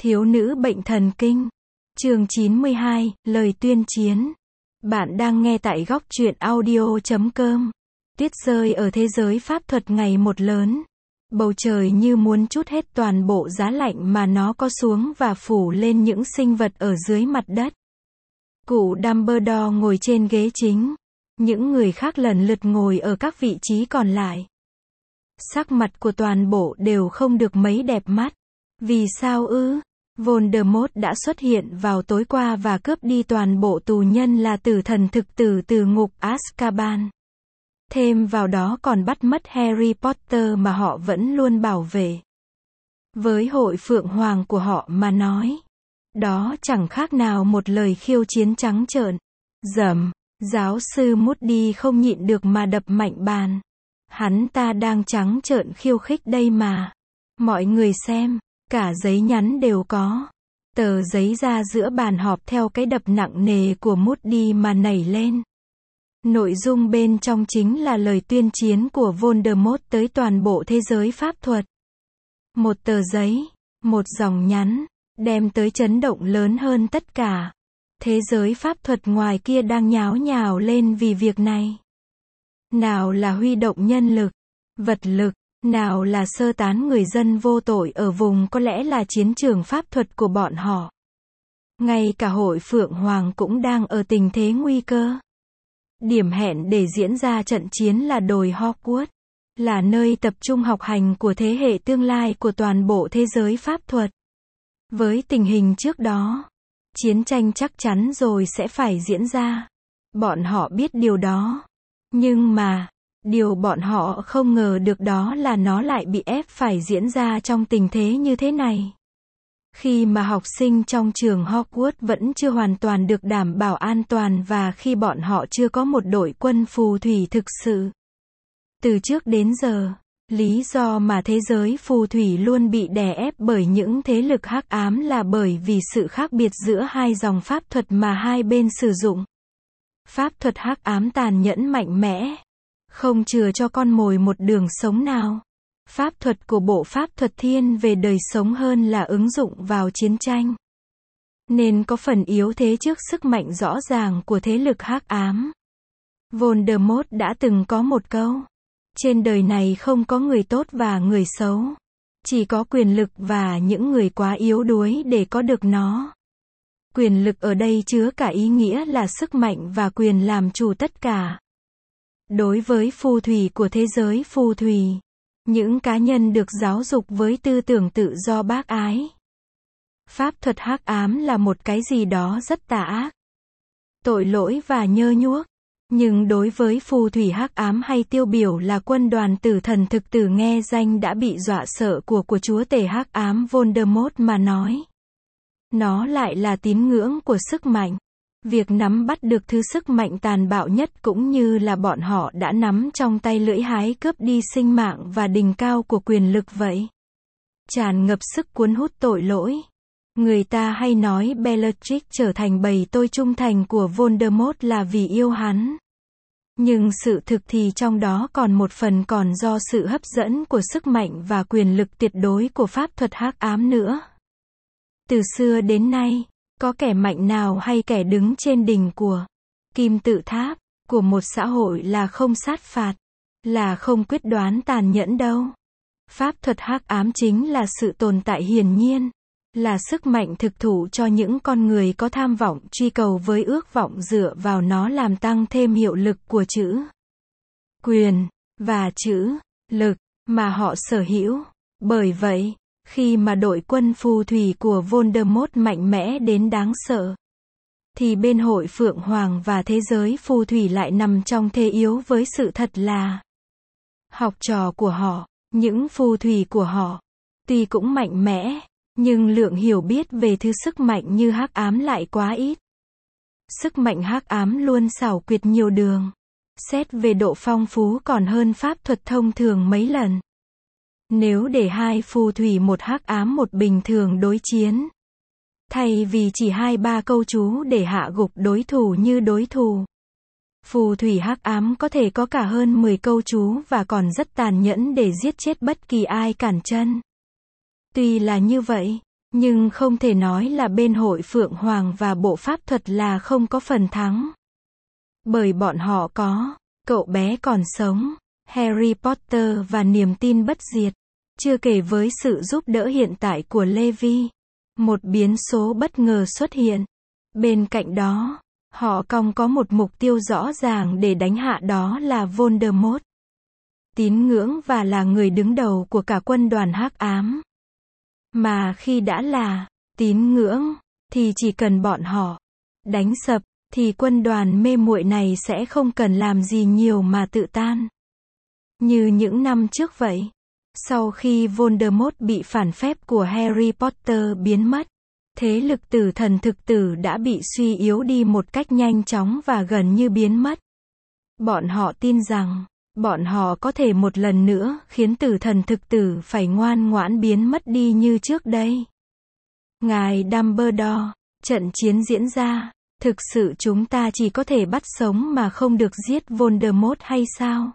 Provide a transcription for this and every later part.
Thiếu nữ bệnh thần kinh. Chương 92, lời tuyên chiến. Bạn đang nghe tại góc truyện audio.com. Tuyết rơi ở thế giới pháp thuật ngày một lớn. Bầu trời như muốn trút hết toàn bộ giá lạnh mà nó có xuống và phủ lên những sinh vật ở dưới mặt đất. Cụ Dumbledore ngồi trên ghế chính. Những người khác lần lượt ngồi ở các vị trí còn lại. Sắc mặt của toàn bộ đều không được mấy đẹp mắt. Vì sao ư? Voldemort đã xuất hiện vào tối qua và cướp đi toàn bộ tù nhân là tử thần thực tử từ ngục Azkaban. Thêm vào đó còn bắt mất Harry Potter mà họ vẫn luôn bảo vệ. Với hội Phượng Hoàng của họ mà nói, đó chẳng khác nào một lời khiêu chiến trắng trợn. Dầm, giáo sư Moody không nhịn được mà đập mạnh bàn. Hắn ta đang trắng trợn khiêu khích đây mà. Mọi người xem, cả giấy nhắn đều có. Tờ giấy ra giữa bàn họp theo cái đập nặng nề của Moody mà nảy lên. Nội dung bên trong chính là lời tuyên chiến của Voldemort tới toàn bộ thế giới pháp thuật. Một tờ giấy, một dòng nhắn, đem tới chấn động lớn hơn tất cả. Thế giới pháp thuật ngoài kia đang nháo nhào lên vì việc này. Nào là huy động nhân lực, vật lực, nào là sơ tán người dân vô tội ở vùng có lẽ là chiến trường pháp thuật của bọn họ. Ngay cả hội Phượng Hoàng cũng đang ở tình thế nguy cơ. Điểm hẹn để diễn ra trận chiến là đồi Hogwarts, là nơi tập trung học hành của thế hệ tương lai của toàn bộ thế giới pháp thuật. Với tình hình trước đó, chiến tranh chắc chắn rồi sẽ phải diễn ra. Bọn họ biết điều đó. Nhưng mà, điều bọn họ không ngờ được đó là nó lại bị ép phải diễn ra trong tình thế như thế này. Khi mà học sinh trong trường Hogwarts vẫn chưa hoàn toàn được đảm bảo an toàn và khi bọn họ chưa có một đội quân phù thủy thực sự. Từ trước đến giờ, lý do mà thế giới phù thủy luôn bị đè ép bởi những thế lực hắc ám là bởi vì sự khác biệt giữa hai dòng pháp thuật mà hai bên sử dụng. Pháp thuật hắc ám tàn nhẫn mạnh mẽ, không chừa cho con mồi một đường sống nào. Pháp thuật của bộ pháp thuật thiên về đời sống hơn là ứng dụng vào chiến tranh. Nên có phần yếu thế trước sức mạnh rõ ràng của thế lực hắc ám. Voldemort đã từng có một câu. Trên đời này không có người tốt và người xấu. Chỉ có quyền lực và những người quá yếu đuối để có được nó. Quyền lực ở đây chứa cả ý nghĩa là sức mạnh và quyền làm chủ tất cả. Đối với phù thủy của thế giới phù thủy, những cá nhân được giáo dục với tư tưởng tự do bác ái. Pháp thuật hắc ám là một cái gì đó rất tà ác, tội lỗi và nhơ nhuốc. Nhưng đối với phù thủy hắc ám hay tiêu biểu là quân đoàn tử thần thực tử nghe danh đã bị dọa sợ của chúa tể hắc ám Voldemort mà nói. Nó lại là tín ngưỡng của sức mạnh. Việc nắm bắt được thứ sức mạnh tàn bạo nhất cũng như là bọn họ đã nắm trong tay lưỡi hái cướp đi sinh mạng và đỉnh cao của quyền lực vậy. Tràn ngập sức cuốn hút tội lỗi. Người ta hay nói Bellatrix trở thành bầy tôi trung thành của Voldemort là vì yêu hắn. Nhưng sự thực thì trong đó còn một phần còn do sự hấp dẫn của sức mạnh và quyền lực tuyệt đối của pháp thuật hắc ám nữa. Từ xưa đến nay, có kẻ mạnh nào hay kẻ đứng trên đỉnh của kim tự tháp của một xã hội là không sát phạt, là không quyết đoán tàn nhẫn đâu. Pháp thuật hắc ám chính là sự tồn tại hiển nhiên, là sức mạnh thực thụ cho những con người có tham vọng truy cầu với ước vọng dựa vào nó làm tăng thêm hiệu lực của chữ quyền và chữ lực mà họ sở hữu. Bởi vậy, khi mà đội quân phù thủy của Voldemort mạnh mẽ đến đáng sợ, thì bên hội Phượng Hoàng và thế giới phù thủy lại nằm trong thế yếu với sự thật là học trò của họ, những phù thủy của họ, tuy cũng mạnh mẽ, nhưng lượng hiểu biết về thứ sức mạnh như hắc ám lại quá ít. Sức mạnh hắc ám luôn xảo quyệt nhiều đường. Xét về độ phong phú còn hơn pháp thuật thông thường mấy lần. Nếu để hai phù thủy một hắc ám một bình thường đối chiến, thay vì chỉ 2-3 câu chú để hạ gục đối thủ như đối thủ, phù thủy hắc ám có thể có cả hơn 10 câu chú và còn rất tàn nhẫn để giết chết bất kỳ ai cản chân. Tuy là như vậy, Nhưng không thể nói là bên hội Phượng Hoàng và bộ pháp thuật là không có phần thắng. Bởi bọn họ có cậu bé còn sống, Harry Potter và niềm tin bất diệt. Chưa kể với sự giúp đỡ hiện tại của Levi. Một biến số bất ngờ xuất hiện. Bên cạnh đó, họ còn có một mục tiêu rõ ràng để đánh hạ, đó là Voldemort. Tín ngưỡng và là người đứng đầu của cả quân đoàn hắc ám. Mà khi đã là tín ngưỡng, thì chỉ cần bọn họ đánh sập, thì quân đoàn mê muội này sẽ không cần làm gì nhiều mà tự tan. Như những năm trước vậy. Sau khi Voldemort bị phản phép của Harry Potter biến mất, thế lực tử thần thực tử đã bị suy yếu đi một cách nhanh chóng và gần như biến mất. Bọn họ tin rằng, bọn họ có thể một lần nữa khiến tử thần thực tử phải ngoan ngoãn biến mất đi như trước đây. Ngài Dumbledore, trận chiến diễn ra, thực sự chúng ta chỉ có thể bắt sống mà không được giết Voldemort hay sao?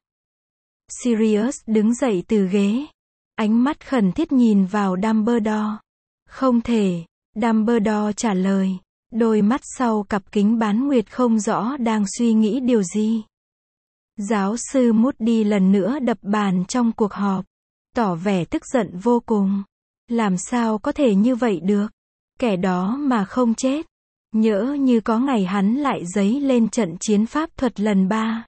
Sirius đứng dậy từ ghế. Ánh mắt khẩn thiết nhìn vào Dumbledore. Không thể, Dumbledore trả lời. Đôi mắt sau cặp kính bán nguyệt không rõ đang suy nghĩ điều gì. Giáo sư Moody lần nữa đập bàn trong cuộc họp. Tỏ vẻ tức giận vô cùng. Làm sao có thể như vậy được? Kẻ đó mà không chết. Nhỡ như có ngày hắn lại dấy lên trận chiến pháp thuật lần 3.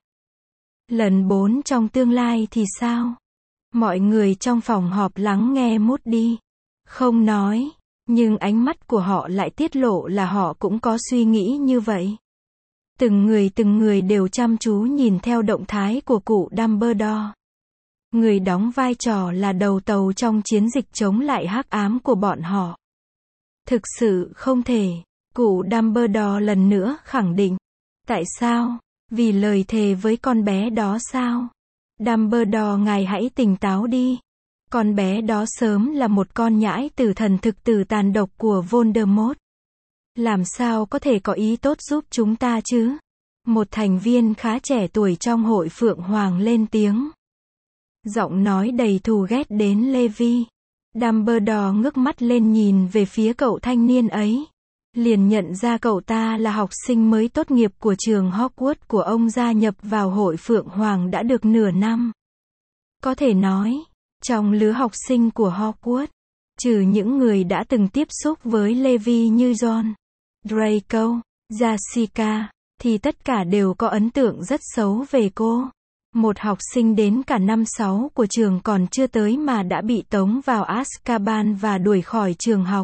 Lần 4 trong tương lai thì sao? Mọi người trong phòng họp lắng nghe Moody. Không nói, nhưng ánh mắt của họ lại tiết lộ là họ cũng có suy nghĩ như vậy. Từng người đều chăm chú nhìn theo động thái của cụ Dumbledore. Người đóng vai trò là đầu tàu trong chiến dịch chống lại hắc ám của bọn họ. Thực sự không thể, cụ Dumbledore lần nữa khẳng định. Tại sao? Vì lời thề với con bé đó sao? Dumbledore, ngài hãy tỉnh táo đi. Con bé đó sớm là một con nhãi tử thần thực tử tàn độc của Voldemort. Làm sao có thể có ý tốt giúp chúng ta chứ? Một thành viên khá trẻ tuổi trong hội Phượng Hoàng lên tiếng. Giọng nói đầy thù ghét đến Levi. Dumbledore ngước mắt lên nhìn về phía cậu thanh niên ấy. Liền nhận ra cậu ta là học sinh mới tốt nghiệp của trường Hogwarts của ông, gia nhập vào hội Phượng Hoàng đã được nửa năm. Có thể nói, trong lứa học sinh của Hogwarts, trừ những người đã từng tiếp xúc với Levi như John, Draco, Jessica, thì tất cả đều có ấn tượng rất xấu về cô. Một học sinh đến cả năm 6 của trường còn chưa tới mà đã bị tống vào Azkaban và đuổi khỏi trường học.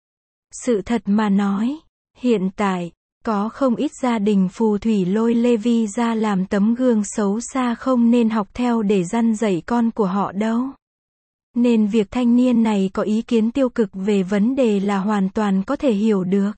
Sự thật mà nói, hiện tại, có không ít gia đình phù thủy lôi Levi ra làm tấm gương xấu xa không nên học theo để răn dạy con của họ đâu. Nên việc thanh niên này có ý kiến tiêu cực về vấn đề là hoàn toàn có thể hiểu được.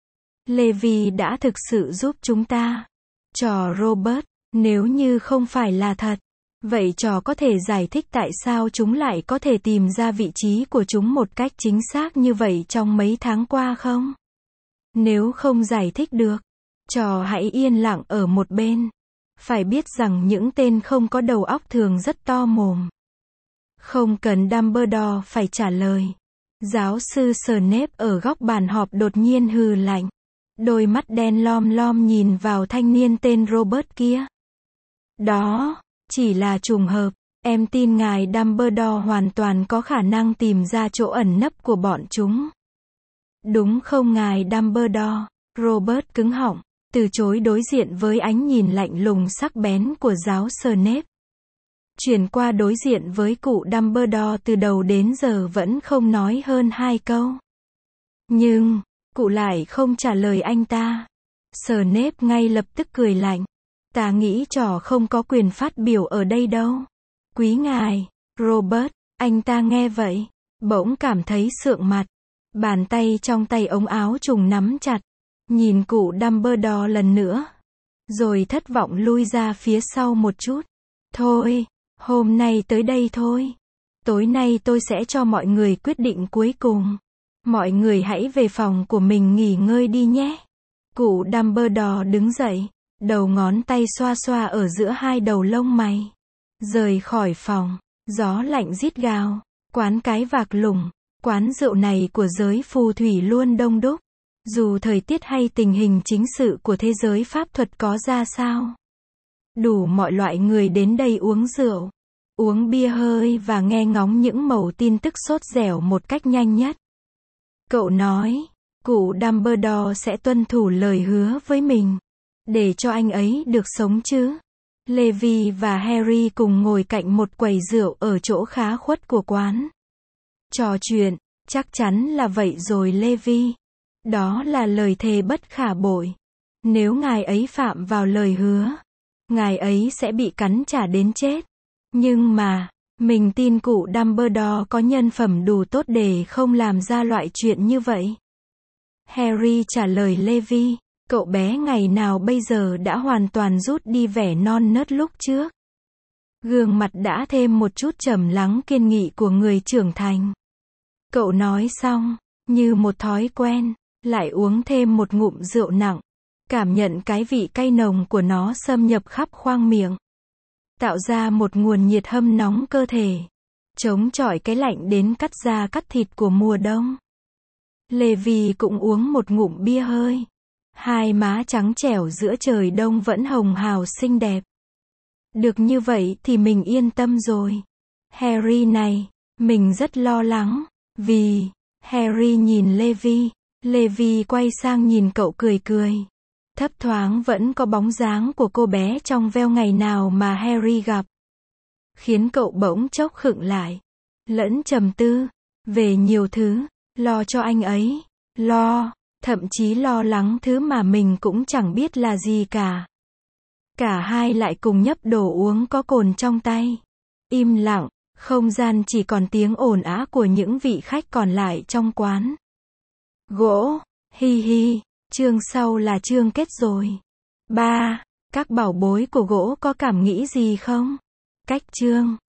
Levi đã thực sự giúp chúng ta. Trò Robert, nếu như không phải là thật, vậy trò có thể giải thích tại sao chúng lại có thể tìm ra vị trí của chúng một cách chính xác như vậy trong mấy tháng qua không? Nếu không giải thích được, trò hãy yên lặng ở một bên. Phải biết rằng những tên không có đầu óc thường rất to mồm. Không cần Dumbledore phải trả lời. Giáo sư Snape ở góc bàn họp đột nhiên hừ lạnh. Đôi mắt đen lom lom nhìn vào thanh niên tên Robert kia. Đó, chỉ là trùng hợp. Em tin ngài Dumbledore hoàn toàn có khả năng tìm ra chỗ ẩn nấp của bọn chúng. Đúng không ngài Dumbledore? Robert cứng họng, từ chối đối diện với ánh nhìn lạnh lùng sắc bén của giáo Snape. Chuyển qua đối diện với cụ Dumbledore từ đầu đến giờ vẫn không nói hơn 2 câu. Nhưng, cụ lại không trả lời anh ta. Snape ngay lập tức cười lạnh. Ta nghĩ trò không có quyền phát biểu ở đây đâu. Quý ngài, Robert, anh ta nghe vậy, bỗng cảm thấy sượng mặt. Bàn tay trong tay ống áo trùng nắm chặt. Nhìn cụ Dumbledore lần nữa. Rồi thất vọng lui ra phía sau một chút. Thôi, hôm nay tới đây thôi. Tối nay tôi sẽ cho mọi người quyết định cuối cùng. Mọi người hãy về phòng của mình nghỉ ngơi đi nhé. Cụ Dumbledore đứng dậy, đầu ngón tay xoa xoa ở giữa hai đầu lông mày. Rời khỏi phòng, gió lạnh rít gào, quán cái vạc lủng, Quán rượu này của giới phù thủy luôn đông đúc. Dù thời tiết hay tình hình chính sự của thế giới pháp thuật có ra sao. Đủ mọi loại người đến đây uống rượu, uống bia hơi và nghe ngóng những mẩu tin tức sốt dẻo một cách nhanh nhất. Cậu nói, cụ Dumbledore sẽ tuân thủ lời hứa với mình, để cho anh ấy được sống chứ. Levi và Harry cùng ngồi cạnh một quầy rượu ở chỗ khá khuất của quán. Trò chuyện, chắc chắn là vậy rồi Levi. Đó là lời thề bất khả bội. Nếu ngài ấy phạm vào lời hứa, ngài ấy sẽ bị cắn trả đến chết. Nhưng mà, mình tin cụ Dumbledore có nhân phẩm đủ tốt để không làm ra loại chuyện như vậy. Harry trả lời Levi, cậu bé ngày nào bây giờ đã hoàn toàn rút đi vẻ non nớt lúc trước. Gương mặt đã thêm một chút trầm lắng kiên nghị của người trưởng thành. Cậu nói xong, như một thói quen, lại uống thêm một ngụm rượu nặng, cảm nhận cái vị cay nồng của nó xâm nhập khắp khoang miệng, tạo ra một nguồn nhiệt hâm nóng cơ thể, chống chọi cái lạnh đến cắt da cắt thịt của mùa đông. Levi cũng uống một ngụm bia hơi. Hai má trắng trẻo giữa trời đông vẫn hồng hào xinh đẹp. Được như vậy thì mình yên tâm rồi. Harry này, mình rất lo lắng, vì... Harry nhìn Levi. Levi quay sang nhìn cậu cười cười. Thấp thoáng vẫn có bóng dáng của cô bé trong veo ngày nào mà Harry gặp. Khiến cậu bỗng chốc khựng lại. Lẫn trầm tư. Về nhiều thứ. Lo cho anh ấy. Lo. Thậm chí lo lắng thứ mà mình cũng chẳng biết là gì cả. Cả hai lại cùng nhấp đồ uống có cồn trong tay. Im lặng. Không gian chỉ còn tiếng ồn ào của những vị khách còn lại trong quán. Gỗ, hi hi, chương sau là chương kết rồi. 3. Các bảo bối của gỗ có cảm nghĩ gì không? Cách chương